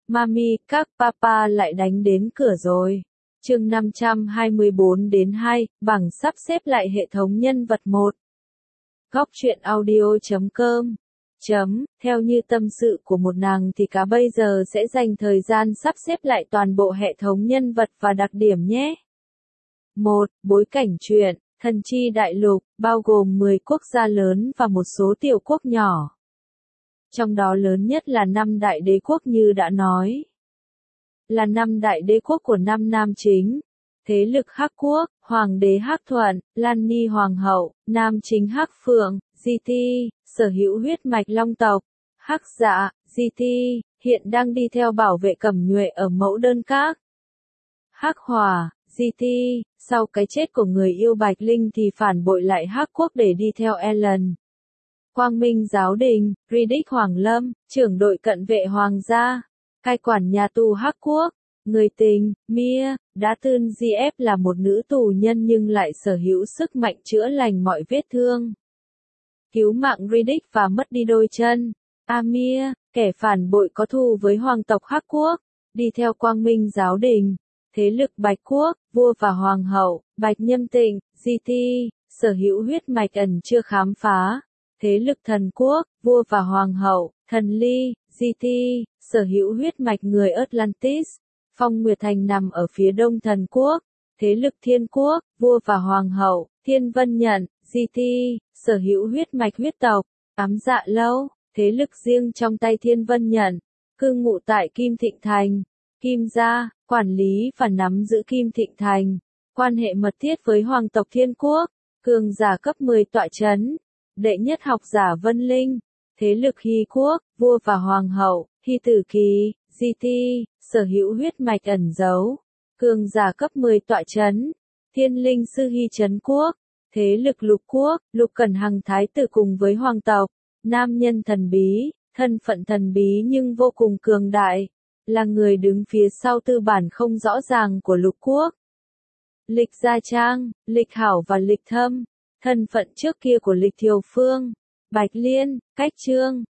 Mami, các papa lại đánh đến cửa rồi. Chương 524-2, bảng sắp xếp lại hệ thống nhân vật 1. Góc truyện audio.com. Theo như tâm sự của một nàng thì cá bây giờ sẽ dành thời gian sắp xếp lại toàn bộ hệ thống nhân vật và đặc điểm nhé. 1. Bối cảnh truyện, Thần Chi Đại Lục, bao gồm 10 quốc gia lớn và một số tiểu quốc nhỏ. Trong đó lớn nhất là 5 đại đế quốc như đã nói. Là 5 đại đế quốc của 5 nam chính. Thế lực Hắc Quốc, Hoàng đế Hắc Thuận, Lan Ni Hoàng hậu, Nam chính Hắc Phượng, GT, sở hữu huyết mạch Long tộc, Hắc Dạ, GT, hiện đang đi theo bảo vệ Cẩm Nhuệ ở Mẫu Đơn Các. Hắc Hỏa, GT, sau cái chết của người yêu Bạch Linh thì phản bội lại Hắc Quốc để đi theo Ellen. Quang Minh Giáo Đình, Riddick Hoàng Lâm, trưởng đội cận vệ Hoàng gia, cai quản nhà tù Hắc Quốc. Người tình, Mia, đã từng GF là một nữ tù nhân nhưng lại sở hữu sức mạnh chữa lành mọi vết thương. Cứu mạng Riddick và mất đi đôi chân. Amir, kẻ phản bội có thù với hoàng tộc Hắc Quốc, đi theo Quang Minh Giáo Đình. Thế lực Bạch Quốc, vua và hoàng hậu, Bạch Nhâm Tịnh, GT, sở hữu huyết mạch ẩn chưa khám phá. Thế lực Thần Quốc, vua và hoàng hậu, Thần Ly, GT, sở hữu huyết mạch người Atlantis. Phong Nguyệt Thành nằm ở phía đông Thần Quốc. Thế lực Thiên Quốc, vua và hoàng hậu, Thiên Vân Nhận, GT, sở hữu huyết mạch huyết tộc. Ám Dạ Lâu, thế lực riêng trong tay Thiên Vân Nhận, cư ngụ tại Kim Thịnh Thành. Kim gia, quản lý và nắm giữ Kim Thịnh Thành, quan hệ mật thiết với hoàng tộc Thiên Quốc, cường giả cấp 10 tọa chấn. Đệ nhất học giả Vân Linh, thế lực Hy Quốc, vua và hoàng hậu, Hy Tử Kỳ, GT, sở hữu huyết mạch ẩn giấu, cường giả cấp 10 tọa chấn. Thiên Linh Sư Hy Trấn Quốc, thế lực Lục Quốc, Lục Cẩn Hằng thái tử cùng với hoàng tộc, nam nhân thần bí, thân phận thần bí nhưng vô cùng cường đại, là người đứng phía sau tư bản không rõ ràng của Lục Quốc. Lịch Gia Trang, Lịch Hảo và Lịch Thâm, thân phận trước kia của Lịch Thiều Phương, Bạch Liên, Cách Trương,